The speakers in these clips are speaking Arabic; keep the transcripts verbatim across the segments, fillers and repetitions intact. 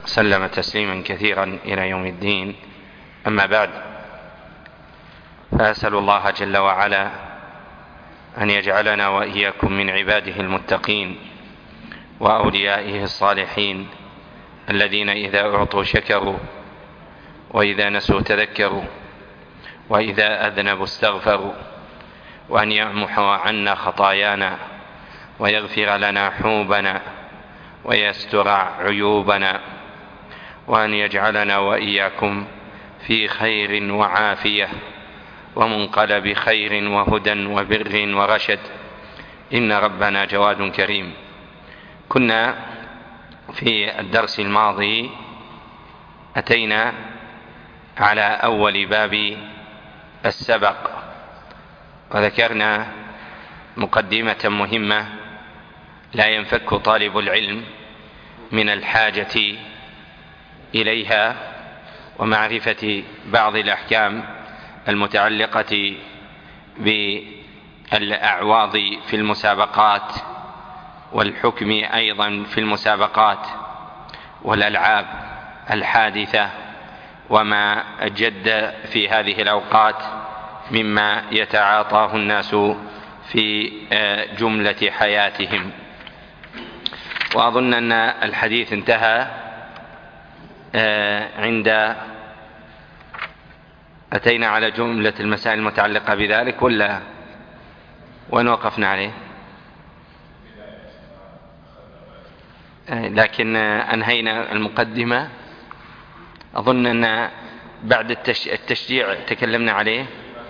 وسلم تسليما كثيرا إلى يوم الدين. أما بعد، فأسأل الله جل وعلا أن يجعلنا وإياكم من عباده المتقين وأوليائه الصالحين الذين إذا أعطوا شكروا، وإذا نسوا تذكروا، وإذا أذنبوا استغفروا، وأن يمحو عنا خطايانا ويغفر لنا حوبنا ويستر عيوبنا، وأن يجعلنا وإياكم في خير وعافية ومنقلب خير وهدى وبر ورشد، إن ربنا جواد كريم. كنا في الدرس الماضي أتينا على أول باب السبق، وذكرنا مقدمة مهمة لا ينفك طالب العلم من الحاجة إليها، ومعرفة بعض الأحكام المتعلقة بالأعواض في المسابقات، والحكم أيضا في المسابقات والألعاب الحادثة، وما جد في هذه الأوقات مما يتعاطاه الناس في جملة حياتهم. وأظن أن الحديث انتهى عند أتينا على جملة المسائل المتعلقة بذلك، ولا وين وقفنا عليه؟ لكن أنهينا المقدمة. أظن أن بعد التشجيع تكلمنا عليه.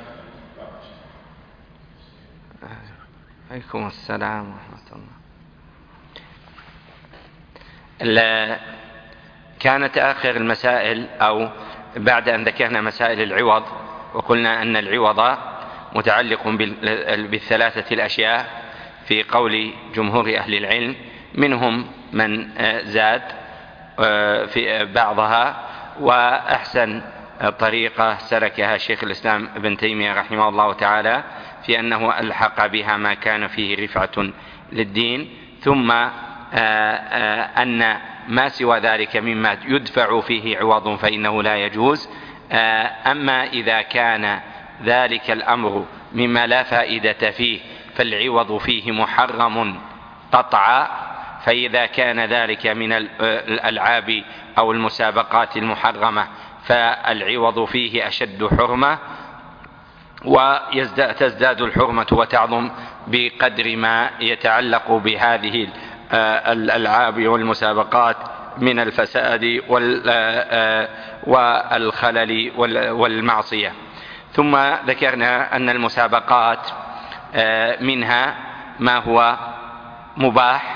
عليكم السلام ورحمة الله. كانت آخر المسائل، أو بعد أن ذكرنا مسائل العوض، وقلنا أن العوض متعلق بالثلاثة الأشياء في قول جمهور أهل العلم، منهم من زاد في بعضها، وأحسن طريقة سلكها شيخ الإسلام ابن تيمية رحمه الله تعالى في أنه ألحق بها ما كان فيه رفعة للدين، ثم أن ما سوى ذلك مما يدفع فيه عوض فإنه لا يجوز. أما إذا كان ذلك الأمر مما لا فائدة فيه فالعوض فيه محرم قطعا، فإذا كان ذلك من الألعاب أو المسابقات المحرمة فالعوض فيه أشد حرمة، وتزداد الحرمة وتعظم بقدر ما يتعلق بهذه الألعاب والمسابقات من الفساد والخلل والمعصية. ثم ذكرنا أن المسابقات منها ما هو مباح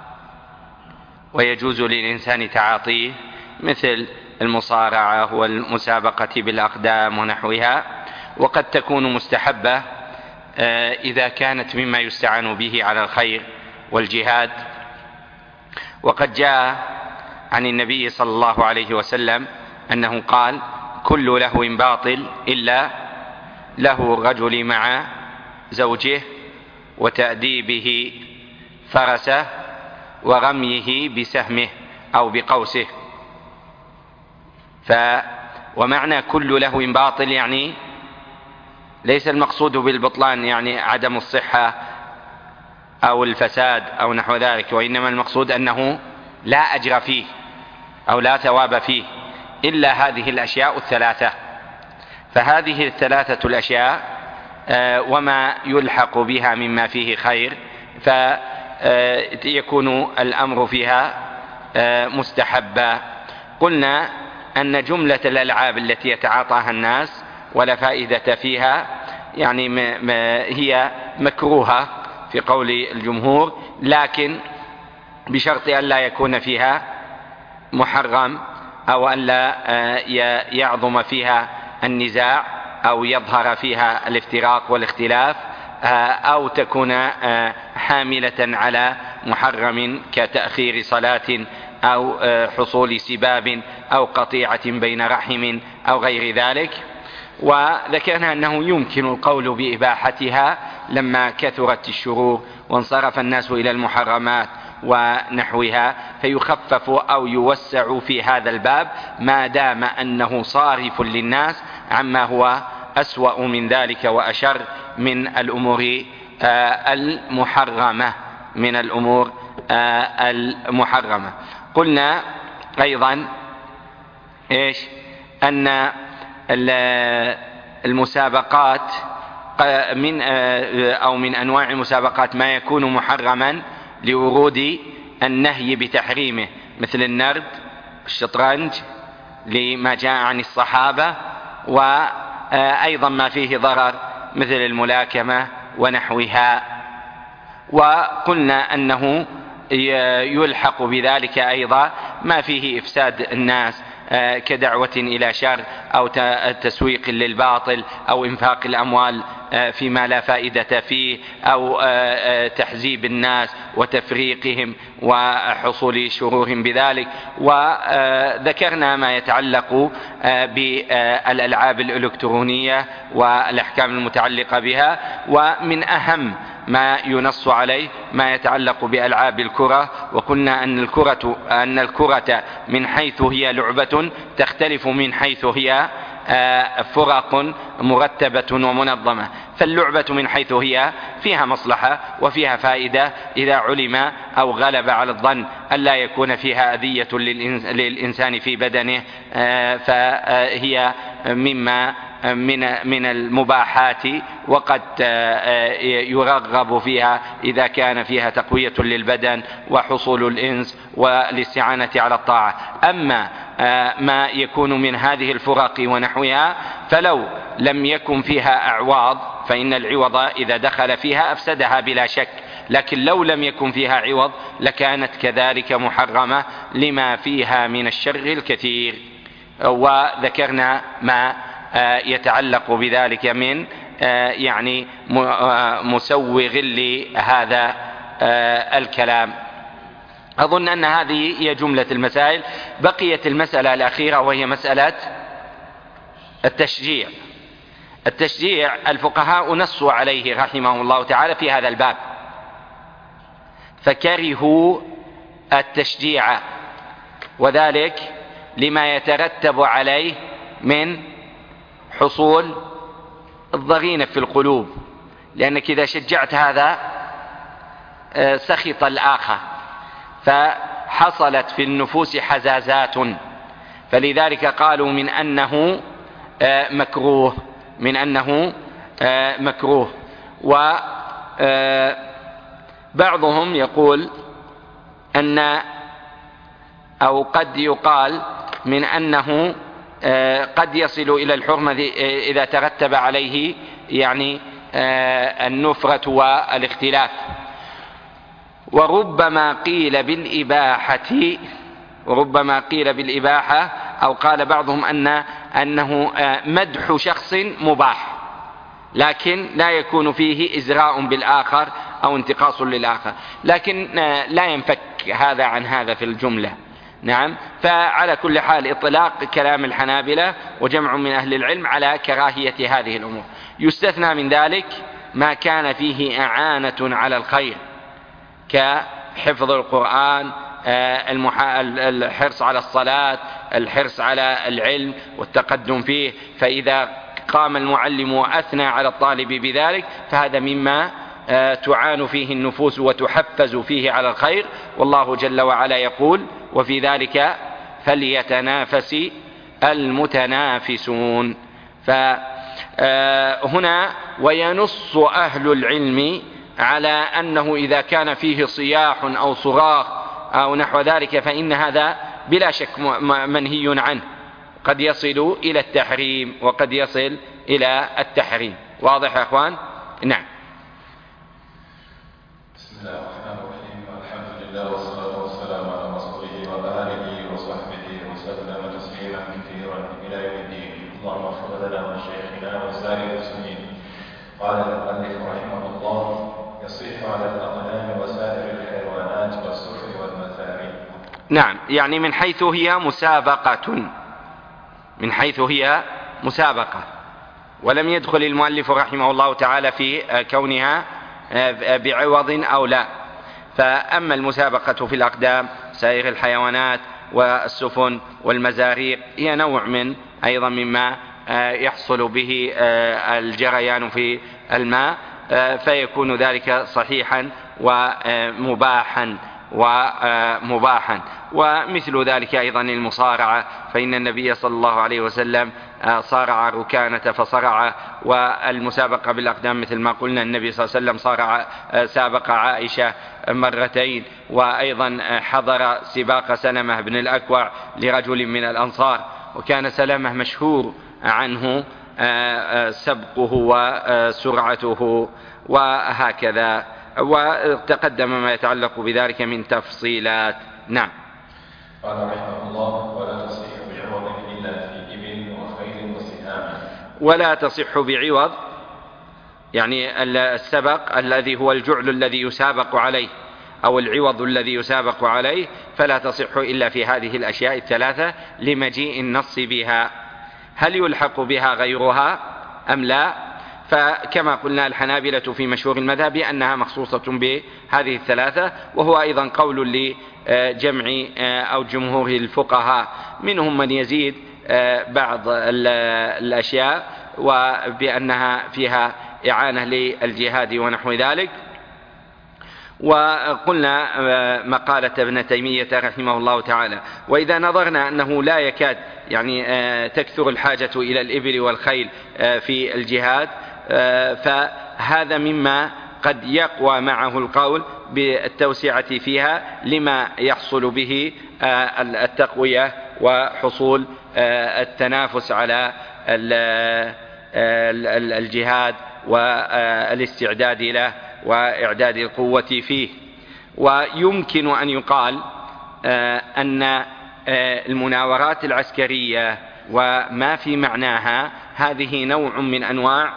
ويجوز للإنسان تعاطيه، مثل المصارعة والمسابقة بالأقدام ونحوها، وقد تكون مستحبة إذا كانت مما يستعان به على الخير والجهاد. وقد جاء عن النبي صلى الله عليه وسلم أنه قال: كل لهو باطل إلا له الرجل مع زوجه وتأديبه فرسه ورميه بسهمه أو بقوسه. ف ومعنى كل لهو باطل يعني ليس المقصود بالبطلان يعني عدم الصحة أو الفساد أو نحو ذلك، وإنما المقصود أنه لا أجر فيه أو لا ثواب فيه إلا هذه الأشياء الثلاثة. فهذه الثلاثة الأشياء وما يلحق بها مما فيه خير فيكون الأمر فيها مستحبا. قلنا أن جملة الألعاب التي يتعاطاها الناس ولا فائدة فيها يعني هي مكروهة في قول الجمهور، لكن بشرط أن لا يكون فيها محرم، أو أن لا يعظم فيها النزاع أو يظهر فيها الافتراق والاختلاف، أو تكون حاملة على محرم كتأخير صلاة أو حصول سباب أو قطيعة بين رحم أو غير ذلك. وذكرنا أنه يمكن القول بإباحتها لما كثرت الشرور وانصرف الناس إلى المحرمات ونحوها، فيخفف أو يوسع في هذا الباب ما دام أنه صارف للناس عما هو أسوأ من ذلك وأشر من الأمور المحرمة من الأمور المحرمة. قلنا أيضا إيش أن المسابقات من أو من أنواع المسابقات ما يكون محرما لورود النهي بتحريمه، مثل النرد والشطرنج لما جاء عن الصحابة، وأيضا ما فيه ضرر مثل الملاكمة ونحوها. وقلنا أنه يلحق بذلك أيضا ما فيه إفساد الناس كدعوة إلى شر أو تسويق للباطل أو إنفاق الأموال فيما لا فائدة فيه أو تحزيب الناس وتفريقهم وحصول شرورهم بذلك. وذكرنا ما يتعلق بالألعاب الإلكترونية والأحكام المتعلقة بها، ومن أهم ما ينص عليه ما يتعلق بألعاب الكرة. وقلنا أن الكرة أن الكرة من حيث هي لعبة تختلف من حيث هي فرق مرتبة ومنظمة. فاللعبة من حيث هي فيها مصلحة وفيها فائدة إذا علم أو غلب على الظن أن لا يكون فيها أذية للإنسان في بدنه، فهي مما من من المباحات، وقد يرغب فيها إذا كان فيها تقوية للبدن وحصول الإنس والاستعانة على الطاعة. أما ما يكون من هذه الفرق ونحوها فلو لم يكن فيها أعواض، فإن العوض إذا دخل فيها أفسدها بلا شك، لكن لو لم يكن فيها عوض لكانت كذلك محرمة لما فيها من الشر الكثير. وذكرنا ما يتعلق بذلك من يعني مسوغ لهذا الكلام. أظن أن هذه هي جملة المسائل. بقيت المسألة الأخيرة وهي مسألة التشجيع. التشجيع الفقهاء نصوا عليه رحمهم الله تعالى في هذا الباب، فكرهوا التشجيع، وذلك لما يترتب عليه من حصول الضغينة في القلوب، لأنك إذا شجعت هذا سخط الآخر، فحصلت في النفوس حزازات، فلذلك قالوا من أنه مكروه من أنه مكروه. وبعضهم يقول أن أو قد يقال من أنه قد يصل إلى الحرمة إذا ترتب عليه يعني النفرة والاختلاف. وربما قيل بالإباحة وربما قيل بالإباحة أو قال بعضهم أن أنه مدح شخص مباح، لكن لا يكون فيه إزراء بالآخر أو انتقاص للآخر، لكن لا ينفك هذا عن هذا في الجملة. نعم. فعلى كل حال إطلاق كلام الحنابلة وجمع من أهل العلم على كراهية هذه الأمور. يستثنى من ذلك ما كان فيه إعانة على الخير كحفظ القرآن، الحرص على الصلاة، الحرص على العلم والتقدم فيه، فإذا قام المعلم وأثنى على الطالب بذلك فهذا مما تعان فيه النفوس وتحفز فيه على الخير. والله جل وعلا يقول: وفي ذلك فليتنافس المتنافسون. فهنا وينص أهل العلم على أنه إذا كان فيه صياح أو صراخ أو نحو ذلك فإن هذا بلا شك منهي عنه، قد يصل إلى التحريم وقد يصل إلى التحريم. واضح يا أخوان؟ نعم. بسم الله الرحمن الرحيم. الحمد لله والصلاة والسلام على رسوله وآله وصحبه وسلم تسليما كثيرا إلى يوم الدين. اللهم اغفر لنا ولشيخنا وسائر المسلمين. قال المؤلف رحمه الله: يصيح على الأغنام وسائر الحيوانات والسفن والمثاني. نعم، يعني من حيث هي مسابقة من حيث هي مسابقة ولم يدخل المؤلف رحمه الله تعالى في كونها بعوض أو لا. فأما المسابقة في الأقدام سائر الحيوانات والسفن والمزاريق هي نوع من أيضا مما يحصل به الجريان في الماء، فيكون ذلك صحيحا ومباحا ومباحا. ومثل ذلك أيضا المصارعة، فإن النبي صلى الله عليه وسلم صارع ركانة فصرع، والمسابقة بالأقدام مثل ما قلنا النبي صلى الله عليه وسلم صارع سابق عائشة مرتين، وأيضا حضر سباق سلمة بن الأكوع لرجل من الأنصار، وكان سلمة مشهور عنه سبقه وسرعته وهكذا، وتقدم ما يتعلق بذلك من تفصيلات. نعم. قال رحمه الله: ولا تصح بعوض إلا في إبل وخيل وسهام. ولا تصح بعوض يعني السبق الذي هو الجعل الذي يسابق عليه أو العوض الذي يسابق عليه، فلا تصح إلا في هذه الأشياء الثلاثة لمجيء النص بها. هل يلحق بها غيرها أم لا؟ فكما قلنا الحنابلة في مشهور المذهب أنها مخصوصة بهذه الثلاثة، وهو أيضا قول لجمع أو جمهور الفقهاء، منهم من يزيد بعض الأشياء وبأنها فيها إعانة للجهاد ونحو ذلك. وقلنا مقالة ابن تيمية رحمه الله تعالى: وإذا نظرنا أنه لا يكاد يعني تكثر الحاجة إلى الإبل والخيل في الجهاد، فهذا مما قد يقوى معه القول بالتوسعة فيها لما يحصل به التقوية وحصول التنافس على الجهاد والاستعداد له وإعداد القوة فيه. ويمكن أن يقال أن المناورات العسكرية وما في معناها هذه نوع من أنواع،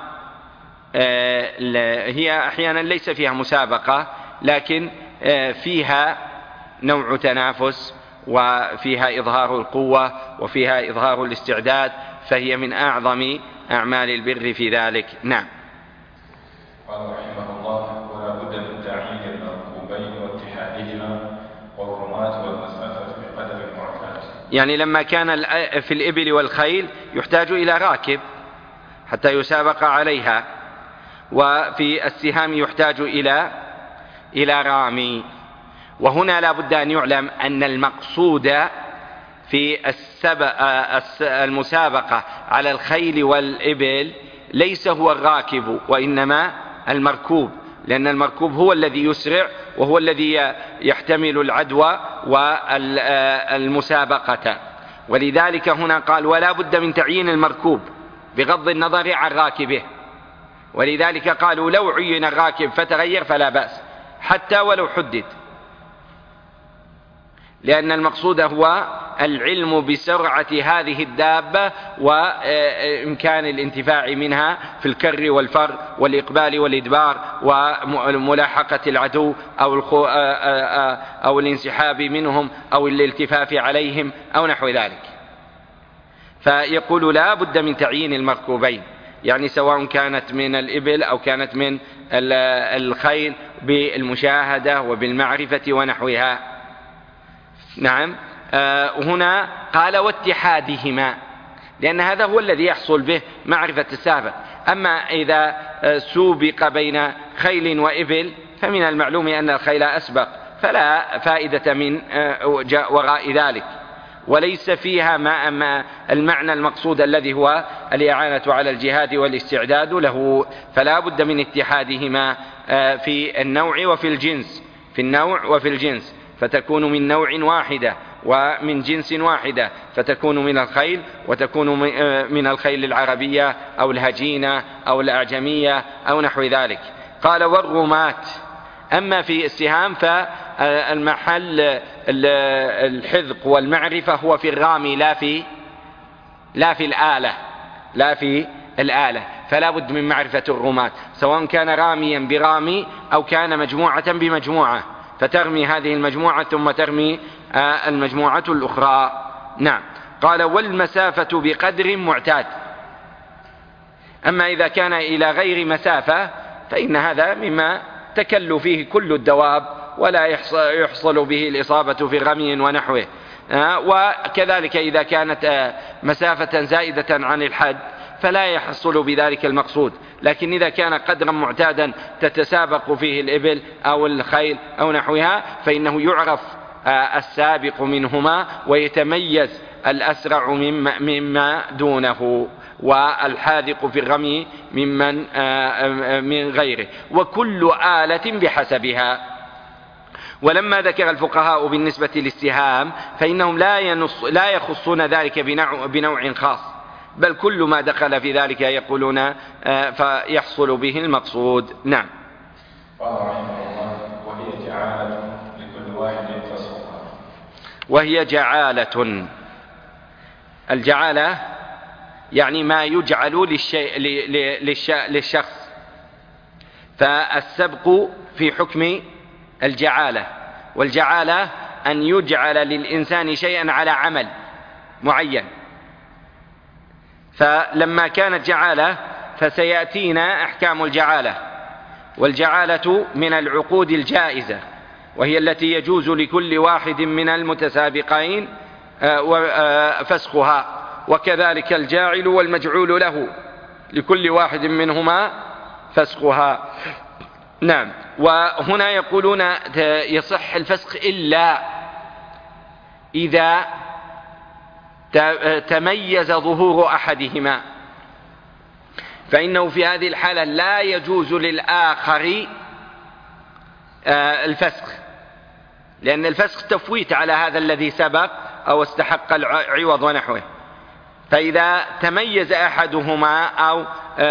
هي أحيانا ليس فيها مسابقة لكن فيها نوع تنافس وفيها إظهار القوة وفيها إظهار الاستعداد، فهي من أعظم أعمال البر في ذلك. نعم. قال رحمه الله: ولا بد من تعيين المركوبين واتحادهما والرماة والمسافة بقدر المعتاد. يعني لما كان في الإبل والخيل يحتاج إلى راكب حتى يسابق عليها، وفي السهام يحتاج إلى إلى رامي. وهنا لا بد أن يعلم أن المقصود في المسابقة على الخيل والإبل ليس هو الراكب وإنما المركوب، لأن المركوب هو الذي يسرع وهو الذي يحتمل العدوى والمسابقة. ولذلك هنا قال: ولا بد من تعيين المركوب بغض النظر عن راكبه. ولذلك قالوا: لو عين الراكب فتغير فلا بأس حتى ولو حدد، لأن المقصود هو العلم بسرعة هذه الدابة وإمكان الانتفاع منها في الكر والفر والإقبال والإدبار وملاحقة العدو أو, أو الانسحاب منهم أو الالتفاف عليهم أو نحو ذلك. فيقول: لا بد من تعيين المركوبين، يعني سواء كانت من الإبل أو كانت من الخيل بالمشاهدة وبالمعرفة ونحوها. نعم. آه هنا قال: واتحادهما، لأن هذا هو الذي يحصل به معرفة السابق. أما إذا سوبق بين خيل وإبل فمن المعلوم أن الخيل أسبق، فلا فائدة من آه وراء ذلك، وليس فيها ما المعنى المقصود الذي هو الإعانة على الجهاد والاستعداد له. فلا بد من اتحادهما في النوع وفي الجنس، في النوع وفي الجنس، فتكون من نوع واحدة ومن جنس واحدة، فتكون من الخيل وتكون من الخيل العربية أو الهجينة أو الأعجمية أو نحو ذلك. قال: والرماة. أما في السهام فالمحل الحذق والمعرفة هو في الرامي لا في لا في الآلة لا في الآلة فلا بد من معرفة الرماة، سواء كان راميا برامي أو كان مجموعة بمجموعة، فترمي هذه المجموعة ثم ترمي المجموعة الأخرى. نعم. قال: والمسافة بقدر معتاد. أما إذا كان إلى غير مسافة فإن هذا مما تكل فيه كل الدواب ولا يحصل به الإصابة في رمي ونحوه. وكذلك إذا كانت مسافة زائدة عن الحد فلا يحصل بذلك المقصود، لكن إذا كان قدرا معتادا تتسابق فيه الإبل أو الخيل أو نحوها فإنه يعرف السابق منهما ويتميز الأسرع مما دونه، والحاذق في الرمي ممن من غيره، وكل آلة بحسبها. ولما ذكر الفقهاء بالنسبة للسهام فإنهم لا, ينص لا يخصون ذلك بنوع, بنوع خاص، بل كل ما دخل في ذلك يقولون فيحصل به المقصود. نعم. قال رحمه الله: وهي جعالة لكل واحد فسقها. وهي جعالة، الجعالة يعني ما يجعل للشيء للشخص، فالسبق في حكم الجعالة، والجعالة أن يجعل للإنسان شيئا على عمل معين. فلما كانت جعالة فسيأتينا أحكام الجعالة، والجعالة من العقود الجائزة، وهي التي يجوز لكل واحد من المتسابقين فسخها، وكذلك الجاعل والمجعول له لكل واحد منهما فسخها. نعم. وهنا يقولون يصح الفسخ إلا إذا تميز ظهور أحدهما، فإنه في هذه الحالة لا يجوز للآخر الفسخ، لأن الفسخ تفويت على هذا الذي سبق أو استحق العوض ونحوه. فإذا تميز أحدهما أو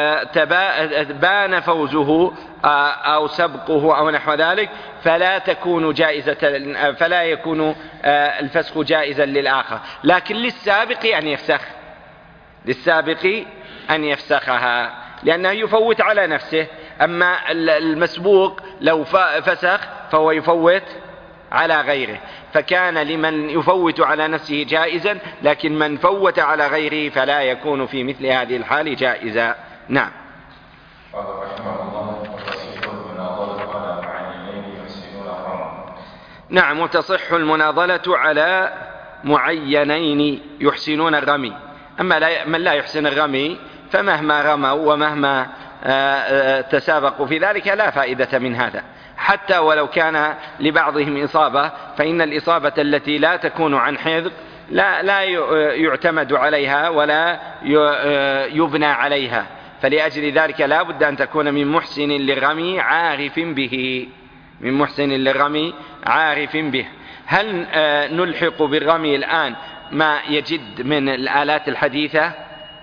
بان فوزه أو سبقه أو نحو ذلك فلا تكون جائزة، فلا يكون الفسخ جائزا للآخر، لكن للسابق أن يفسخ، للسابق أن يفسخها لأنه يفوت على نفسه. أما المسبوق لو فسخ فهو يفوت على غيره، فكان لمن يفوت على نفسه جائزا، لكن من فوت على غيره فلا يكون في مثل هذه الحال جائزا. نعم. قال رحمه الله: وتصح المناضلة على معينين يحسنون الرمي. نعم، وتصح المناضلة على معينين يحسنون الرمي. أما لا من لا يحسن الرمي فمهما رموا ومهما تسابقوا في ذلك لا فائدة من هذا، حتى ولو كان لبعضهم إصابة، فإن الإصابة التي لا تكون عن حذق لا, لا يعتمد عليها ولا يبنى عليها، فلأجل ذلك لا بد أن تكون من محسن للرمي عارف به، من محسن للرمي عارف به. هل نلحق بالرمي الآن ما يجد من الآلات الحديثة؟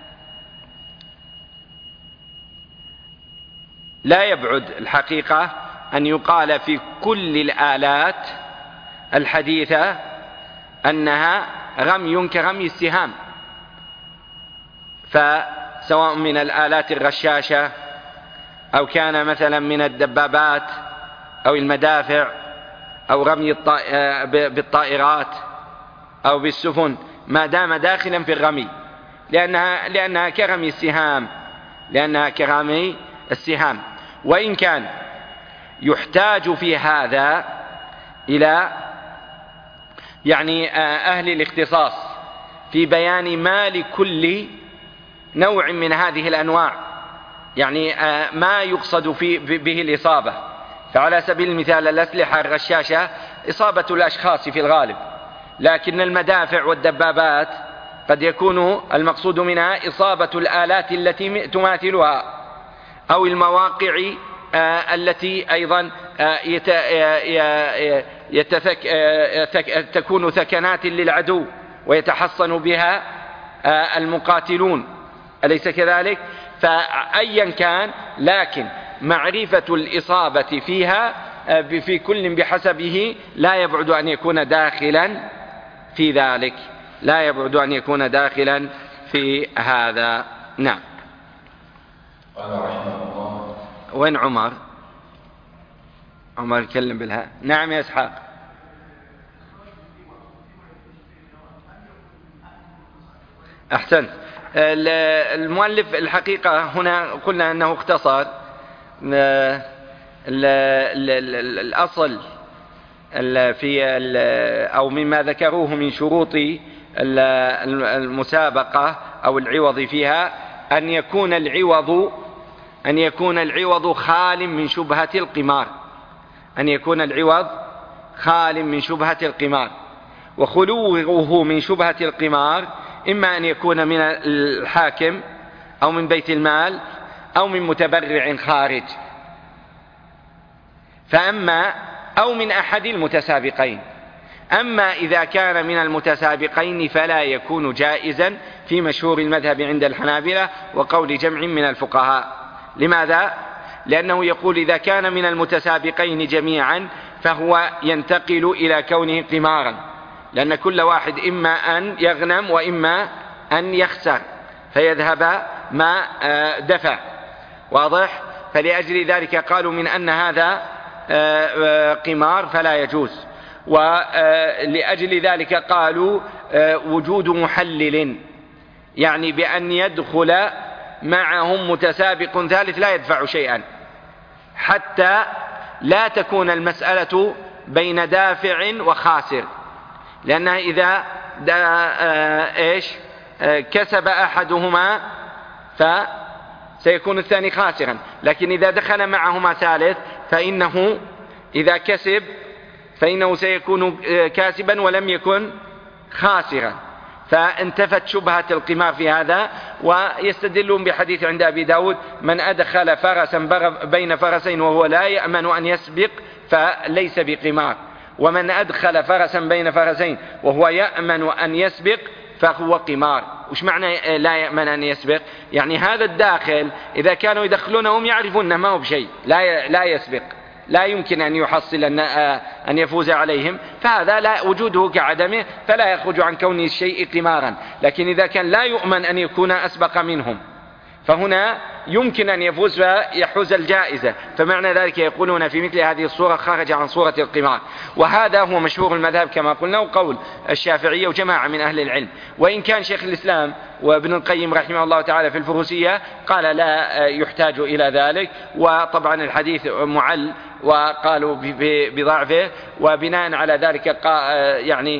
لا يبعد الحقيقة أن يقال في كل الآلات الحديثة أنها رمي كرمي السهام، فسواء من الآلات الرشاشة أو كان مثلا من الدبابات أو المدافع أو رمي بالطائرات أو بالسفن، ما دام داخلا في الرمي، لأنها, لأنها كرمي السهام، لأنها كرمي السهام. وإن كان يحتاج في هذا إلى يعني أهل الاختصاص في بيان ما لكل نوع من هذه الأنواع، يعني ما يقصد في به الإصابة. فعلى سبيل المثال الأسلحة الرشاشة إصابة الأشخاص في الغالب، لكن المدافع والدبابات قد يكون المقصود منها إصابة الآلات التي تماثلها، أو المواقع التي أيضا تكون ثكنات للعدو ويتحصن بها المقاتلون، أليس كذلك؟ فأيا كان، لكن معرفة الإصابة فيها في كل بحسبه لا يبعد أن يكون داخلا في ذلك، لا يبعد أن يكون داخلا في هذا. نعم. قال رحمه الله: وين عمر؟ عمر يتكلم بالها. نعم يا إسحاق. أحسنت. المؤلف الحقيقة هنا قلنا أنه اختصر الأصل في أو مما ذكروه من شروط المسابقة أو العوض فيها أن يكون العوض أن يكون العوض خال من شبهة القمار أن يكون العوض خال من شبهة القمار وخلوه من شبهة القمار إما أن يكون من الحاكم أو من بيت المال أو من متبرع خارج، فأما أو من أحد المتسابقين. أما إذا كان من المتسابقين فلا يكون جائزا في مشهور المذهب عند الحنابلة وقول جمع من الفقهاء. لماذا؟ لأنه يقول إذا كان من المتسابقين جميعا فهو ينتقل إلى كونه قمارا، لأن كل واحد إما أن يغنم وإما أن يخسر فيذهب ما دفع، واضح؟ فلأجل ذلك قالوا من أن هذا قمار فلا يجوز. ولأجل ذلك قالوا وجود محلل، يعني بأن يدخل معهم متسابق ثالث لا يدفع شيئا، حتى لا تكون المسألة بين دافع وخاسر، لأنها إذا إيش كسب أحدهما فسيكون الثاني خاسرا، لكن إذا دخل معهما ثالث فإنه إذا كسب فإنه سيكون كاسبا ولم يكن خاسرا، فانتفت شبهة القمار في هذا. ويستدلون بحديث عند أبي داود من أدخل فرسا بين فرسين وهو لا يأمن أن يسبق فليس بقمار، ومن أدخل فرسا بين فرسين وهو يأمن أن يسبق فهو قمار. وش معنى لا يأمن أن يسبق؟ يعني هذا الداخل إذا كانوا يدخلونهم يعرفون ما هو بشيء، لا لا يسبق، لا يمكن أن يحصل أن يفوز عليهم، فهذا لا وجوده كعدمه، فلا يخرج عن كون الشيء قمارا. لكن إذا كان لا يؤمن أن يكون أسبق منهم فهنا يمكن أن يفوز ويحوز الجائزة، فمعنى ذلك يقولون في مثل هذه الصورة خرج عن صورة القمار. وهذا هو مشهور المذهب كما قلنا وقول الشافعية وجماعة من أهل العلم. وإن كان شيخ الإسلام وابن القيم رحمه الله تعالى في الفروسية قال لا يحتاج إلى ذلك، وطبعا الحديث معل وقالوا بضعفه، وبناء على ذلك يعني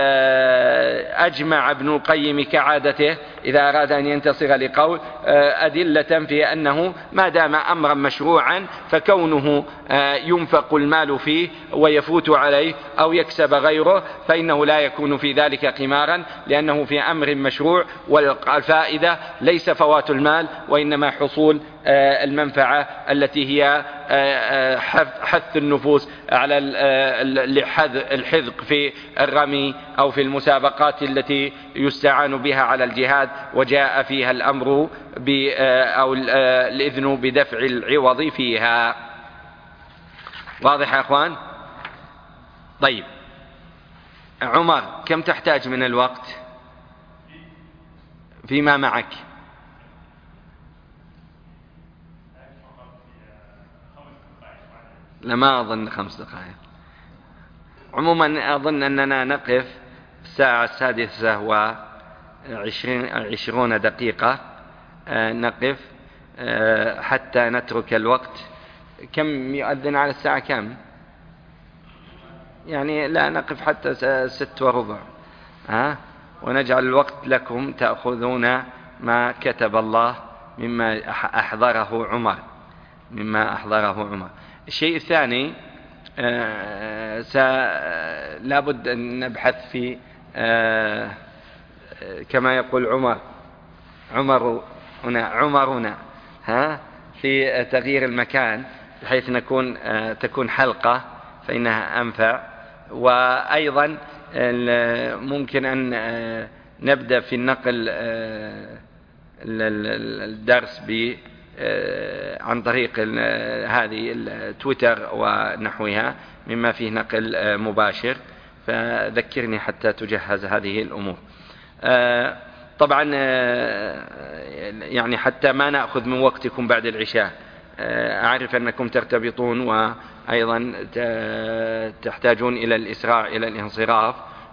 أجمع ابن القيم كعادته إذا أراد أن ينتصر لقول أدلة في أنه ما دام أمرا مشروعا فكونه ينفق المال فيه ويفوت عليه أو يكسب غيره فإنه لا يكون في ذلك قمارا، لأنه في أمر مشروع، والفائدة ليس فوات المال وإنما حصول المنفعة التي هي حث النفوس على الحذق في الرمي أو في المسابقات التي يستعان بها على الجهاد وجاء فيها الأمر أو الإذن بدفع العوض فيها. واضح يا أخوان؟ طيب عمر كم تحتاج من الوقت فيما معك؟ لما أظن خمس دقائق. عموما أظن أننا نقف الساعة السادسة وعشرون دقيقة نقف حتى نترك الوقت. كم يؤذن على الساعة كم؟ يعني لا نقف حتى ست وربع ها، ونجعل الوقت لكم تأخذون ما كتب الله مما أحضره عمر مما أحضره عمر. الشيء الثاني آه لابد أن نبحث في آه كما يقول عمر عمر هنا عمرنا ها في تغيير المكان بحيث نكون آه تكون حلقة فإنها أنفع. وأيضا ممكن أن آه نبدأ في النقل آه الدرس ب عن طريق هذه التويتر ونحوها مما فيه نقل مباشر، فذكرني حتى تجهز هذه الأمور. طبعا يعني حتى ما نأخذ من وقتكم بعد العشاء، أعرف أنكم ترتبطون وأيضا تحتاجون إلى الإسراع إلى الانصراف،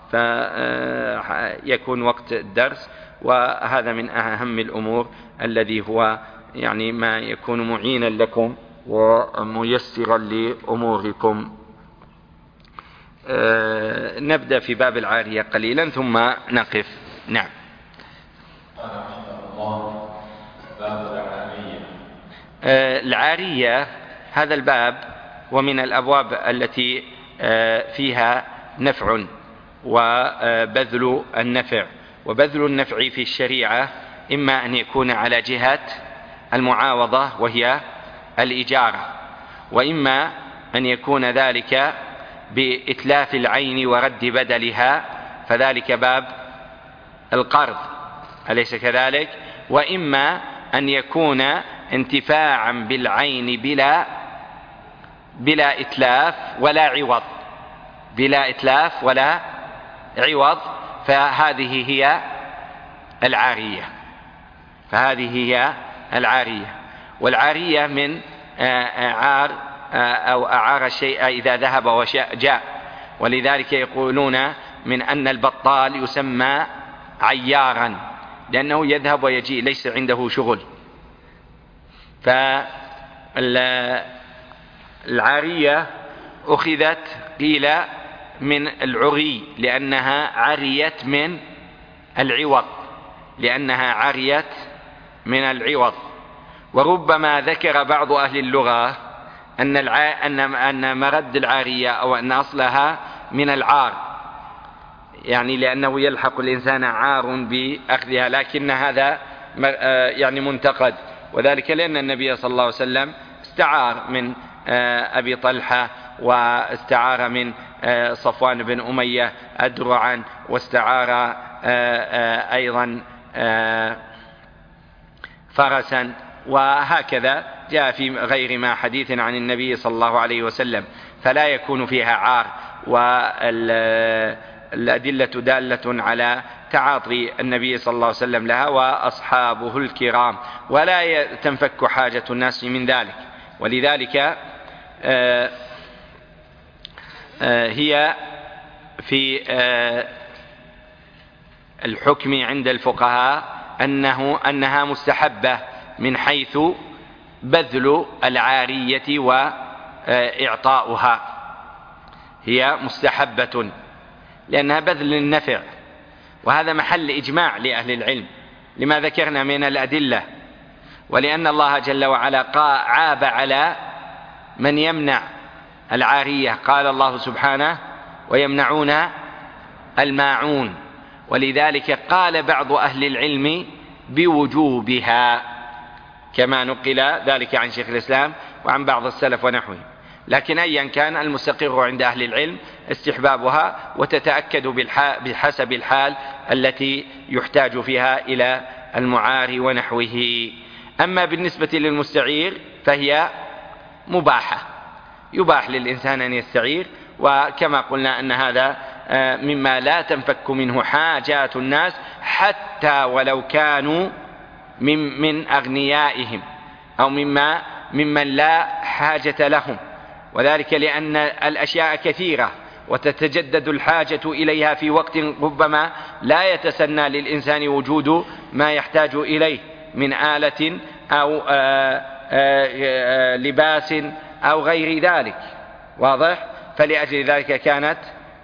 فيكون وقت الدرس، وهذا من أهم الأمور الذي هو يعني ما يكون معينا لكم وميسرا لأموركم. نبدأ في باب العارية قليلا ثم نقف. نعم. قال رحمه الله: باب العارية. العارية هذا الباب ومن الأبواب التي فيها نفع وبذل النفع، وبذل النفع في الشريعة إما أن يكون على جهة المعاوضة وهي الإجارة، وإما أن يكون ذلك بإتلاف العين ورد بدلها، فذلك باب القرض، أليس كذلك؟ وإما أن يكون انتفاعا بالعين بلا بلا إتلاف ولا عوض، بلا إتلاف ولا عوض، فهذه هي العارية، فهذه هي العارية. والعارية من عار أو أعار الشيء إذا ذهب وجاء، ولذلك يقولون من أن البطال يسمى عيارا لأنه يذهب ويجيء ليس عنده شغل. فالعارية أخذت قيل من العري لأنها عريت من العوض، لأنها عريت من العوض. وربما ذكر بعض أهل اللغة أن الع... أن أن مرد العارية أو أن أصلها من العار، يعني لأنه يلحق الإنسان عار بأخذها، لكن هذا يعني منتقد، وذلك لأن النبي صلى الله عليه وسلم استعار من أبي طلحة، واستعار من صفوان بن أمية أدرعا، واستعار أيضا فرسا، وهكذا جاء في غير ما حديث عن النبي صلى الله عليه وسلم، فلا يكون فيها عار. والأدلة دالة على تعاطي النبي صلى الله عليه وسلم لها وأصحابه الكرام، ولا تنفك حاجة الناس من ذلك. ولذلك هي في الحكم عند الفقهاء أنه أنها مستحبة من حيث بذل العارية وإعطاؤها، هي مستحبة لأنها بذل النفع، وهذا محل إجماع لأهل العلم لما ذكرنا من الأدلة، ولأن الله جل وعلا عاب على من يمنع العارية، قال الله سبحانه: ويمنعون الماعون. ولذلك قال بعض أهل العلم بوجوبها كما نقل ذلك عن شيخ الإسلام وعن بعض السلف ونحوه، لكن أيا كان المستقر عند أهل العلم استحبابها، وتتأكد بحسب الحال التي يحتاج فيها إلى المعار ونحوه. أما بالنسبة للمستعير فهي مباحة، يباح للإنسان أن يستعير، وكما قلنا أن هذا مما لا تنفك منه حاجات الناس حتى ولو كانوا من, من أغنيائهم أو مما ممن لا حاجة لهم، وذلك لأن الأشياء كثيرة وتتجدد الحاجة إليها في وقت ربما لا يتسنى للإنسان وجود ما يحتاج إليه من آلة أو آآ آآ لباس أو غير ذلك، واضح؟ فلأجل ذلك كانت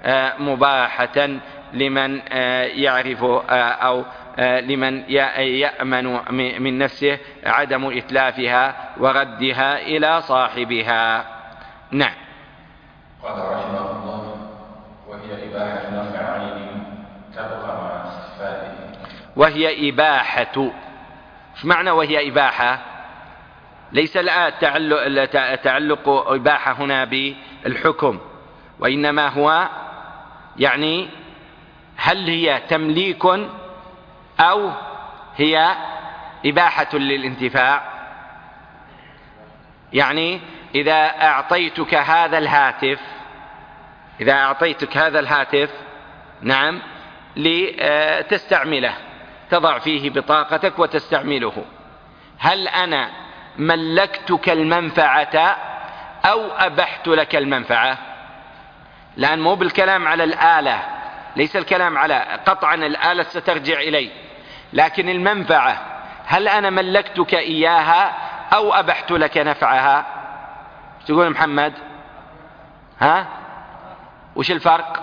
مباحة لمن يعرف أو لمن يأمن من نفسه عدم إتلافها وردها إلى صاحبها. نعم. قال رحمه الله: وهي إباحة نفع عين تبقى مع استفاده. وهي إباحة، ايش معنى وهي إباحة؟ ليس الآن تعلق, تعلق إباحة هنا بالحكم، وإنما هو يعني هل هي تمليك أو هي إباحة للانتفاع. يعني إذا أعطيتك هذا الهاتف إذا أعطيتك هذا الهاتف نعم لتستعمله، تضع فيه بطاقتك وتستعمله، هل أنا ملكتك المنفعة أو أبحت لك المنفعة؟ لأن مو بالكلام على الآلة، ليس الكلام على قطعا الآلة سترجع إلي، لكن المنفعة هل أنا ملكتك إياها أو أبحت لك نفعها؟ تقول محمد ها؟ وش الفرق؟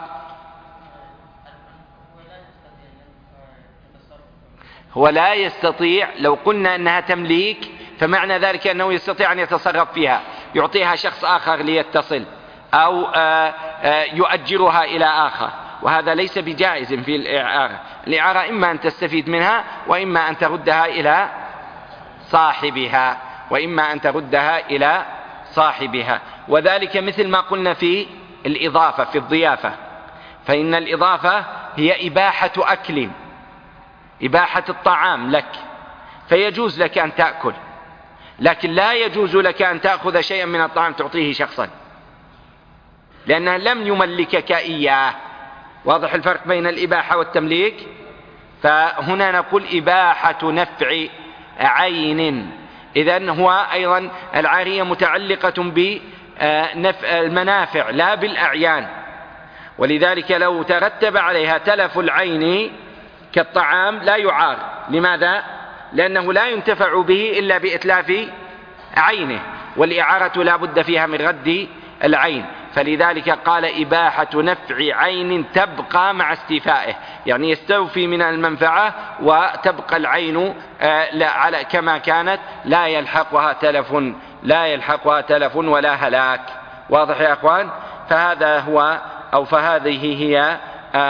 هو لا يستطيع. لو قلنا أنها تمليك فمعنى ذلك أنه يستطيع أن يتصرف فيها، يعطيها شخص آخر ليتصل، أو يؤجرها إلى آخر، وهذا ليس بجائز في الإعارة. الإعارة إما أن تستفيد منها وإما أن تردها إلى صاحبها وإما أن تردها إلى صاحبها. وذلك مثل ما قلنا في الإضافة في الضيافة، فإن الإضافة هي إباحة أكل، إباحة الطعام لك، فيجوز لك أن تأكل، لكن لا يجوز لك أن تأخذ شيئا من الطعام تعطيه شخصا، لأنه لم يملكك إياه. واضح الفرق بين الإباحة والتمليك؟ فهنا نقول إباحة نفع عين. إذن هو أيضا العارية متعلقة بالمنافع لا بالأعيان، ولذلك لو ترتب عليها تلف العين كالطعام لا يعار. لماذا؟ لأنه لا ينتفع به إلا بإتلاف عينه، والإعارة لا بد فيها من رد العين. فلذلك قال إباحة نفع عين تبقى مع استيفائه، يعني يستوفي من المنفعة وتبقى العين كما كانت، لا يلحقها تلف لا يلحقها تلف ولا هلاك. واضح يا أخوان؟ فهذا هو أو فهذه هي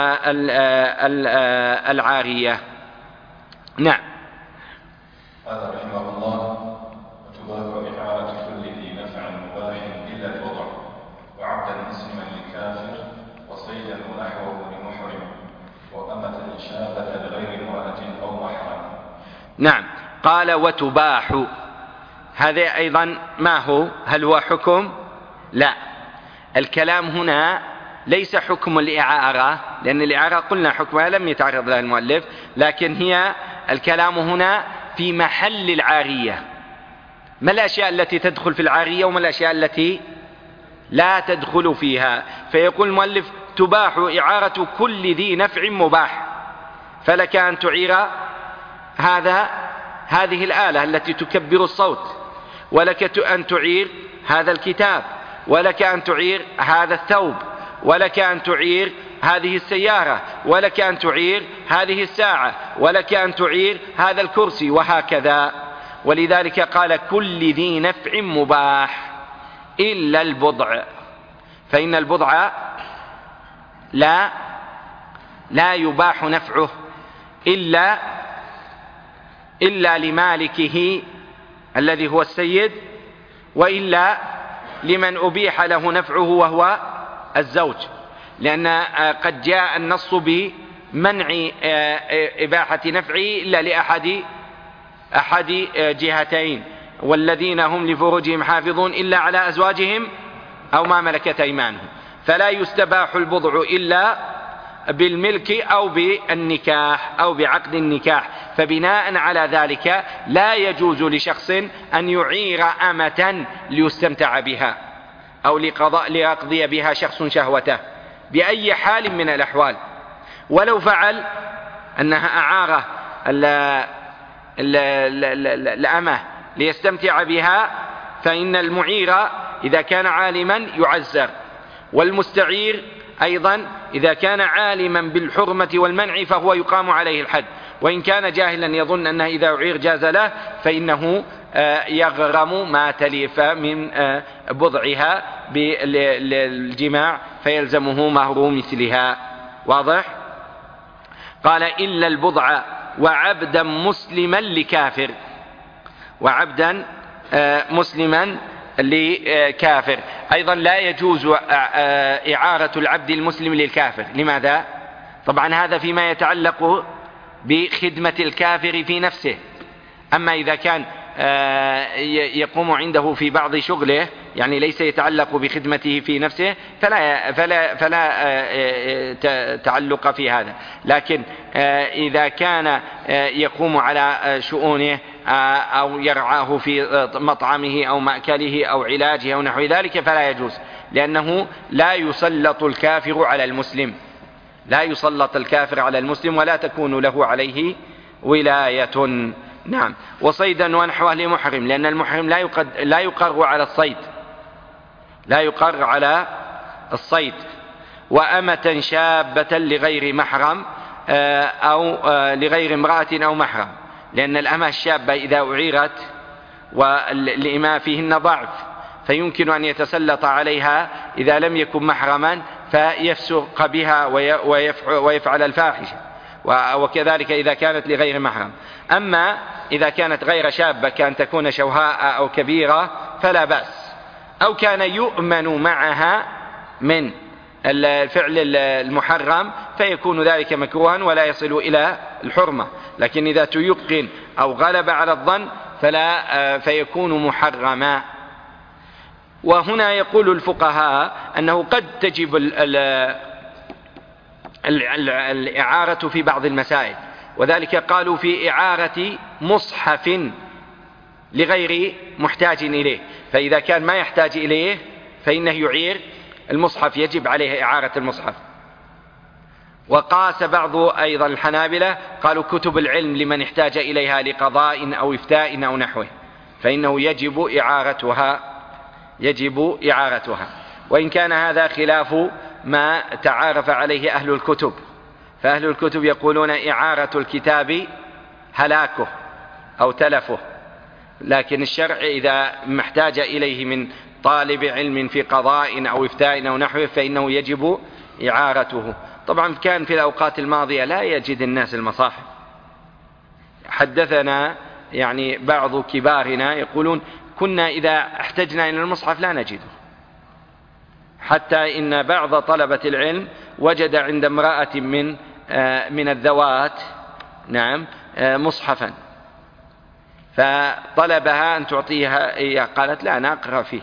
العارية. نعم. هذا رحمه الله: وتباح إعارة كل ذي نفع مباح إلا الوضع، وعبدا مسلما لكافر، وصيدا ونحوه لمحرم، وأمة شابة لغير امرأة أو محرم. نعم. قال وتباح، هذا أيضا ما هو؟ هل هو حكم؟ لا، الكلام هنا ليس حكم الإعارة، لأن الإعارة قلنا حكمها لم يتعرض لها المؤلف، لكن هي الكلام هنا في محل العارية. ما الأشياء التي تدخل في العارية وما الأشياء التي لا تدخل فيها؟ فيقول المؤلف: تباح إعارة كل ذي نفع مباح، فلك أن تعير هذا هذه الآلة التي تكبر الصوت، ولك أن تعير هذا الكتاب، ولك أن تعير هذا الثوب، ولك أن تعير هذه السيارة، ولك أن تعير هذه الساعة، ولك أن تعير هذا الكرسي، وهكذا. ولذلك قال كل ذي نفع مباح إلا البضع، فإن البضع لا لا يباح نفعه إلا إلا لمالكه الذي هو السيد، وإلا لمن أبيح له نفعه وهو الزوج، لأن قد جاء النص بمنع إباحة نفعه إلا لأحد أحد جهتين: والذين هم لفروجهم حافظون إلا على أزواجهم أو ما ملكت أيمانهم. فلا يستباح البضع إلا بالملك أو بالنكاح أو بعقد النكاح. فبناء على ذلك لا يجوز لشخص أن يعير أمة ليستمتع بها أو لقضاء ليقضي بها شخص شهوته بأي حال من الأحوال. ولو فعل أنها أعارة الأمة ليستمتع بها، فإن المعير إذا كان عالما يعزر، والمستعير أيضا إذا كان عالما بالحرمة والمنع فهو يقام عليه الحد، وإن كان جاهلا يظن أنه إذا أعير جاز له فإنه يغرم ما تلف من بضعها بالجماع فيلزمه مهر مثلها. واضح؟ قال إلا البضع وعبدا مسلما لكافر، وعبدا مسلما لكافر. أيضا لا يجوز إعارة العبد المسلم للكافر. لماذا؟ طبعا هذا فيما يتعلق بخدمة الكافر في نفسه. أما إذا كان يقوم عنده في بعض شغله، يعني ليس يتعلق بخدمته في نفسه، فلا, فلا, فلا تعلق في هذا. لكن إذا كان يقوم على شؤونه أو يرعاه في مطعمه أو مأكله أو علاجه أو نحو ذلك فلا يجوز، لأنه لا يسلط الكافر على المسلم، لا يسلط الكافر على المسلم ولا تكون له عليه ولاية. نعم. وصيدا ونحوه لمحرم، لأن المحرم لا يقد لا يقر على الصيد، لا يقر على الصيد. وأمة شابة لغير محرم أو لغير امرأة أو محرم، لأن الأمة الشابة إذا أعيرت والإماء فيهن ضعف، فيمكن أن يتسلط عليها إذا لم يكن محرما فيفسق بها ويفعل الفاحشة، وكذلك إذا كانت لغير محرم. أما إذا كانت غير شابة كان تكون شوهاء أو كبيرة فلا بأس، أو كان يؤمن معها من الفعل المحرم فيكون ذلك مكروها ولا يصل إلى الحرمة، لكن إذا تيقن أو غلب على الظن فلا فيكون محرما. وهنا يقول الفقهاء أنه قد تجب الإعارة في بعض المسائل، وذلك قالوا في إعارة مصحف لغير محتاج إليه، فإذا كان ما يحتاج إليه فإنه يعير المصحف، يجب عليه إعارة المصحف. وقاس بعض أيضا الحنابلة قالوا كتب العلم لمن احتاج إليها لقضاء أو إفتاء أو نحوه فإنه يجب إعارتها يجب إعارتها وإن كان هذا خلاف ما تعارف عليه أهل الكتب، فأهل الكتب يقولون إعارة الكتاب هلاكه أو تلفه، لكن الشرع إذا محتاج إليه من طالب علم في قضاء أو إفتاء أو نحوه فإنه يجب إعارته. طبعا كان في الأوقات الماضية لا يجد الناس المصاحف، حدثنا يعني بعض كبارنا يقولون كنا إذا احتجنا إلى المصحف لا نجده، حتى إن بعض طلبة العلم وجد عند امرأة من من الذوات نعم مصحفا فطلبها أن تعطيها إياه، قالت لا أنا أقرأ فيه،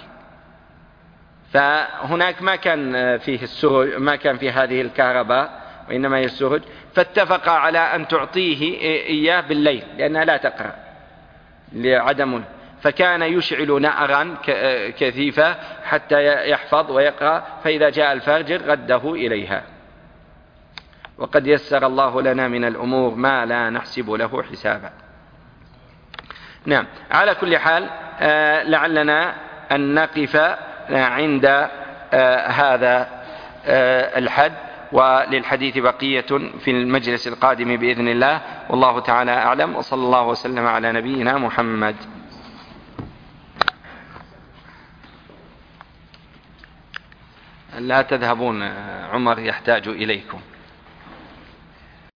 فهناك ما كان فيه السرج، ما كان في هذه الكهرباء وإنما هي السرج، فاتفق على أن تعطيه إياه بالليل لأنها لا تقرأ لعدم، فكان يشعل نأرا كثيفة حتى يحفظ ويقرأ، فإذا جاء الفجر رده إليها. وقد يسر الله لنا من الأمور ما لا نحسب له حسابا. نعم، على كل حال لعلنا أن نقف عند هذا الحد، وللحديث بقية في المجلس القادم بإذن الله، والله تعالى أعلم، وصلى الله وسلم على نبينا محمد. لا تذهبون، عمر يحتاج إليكم.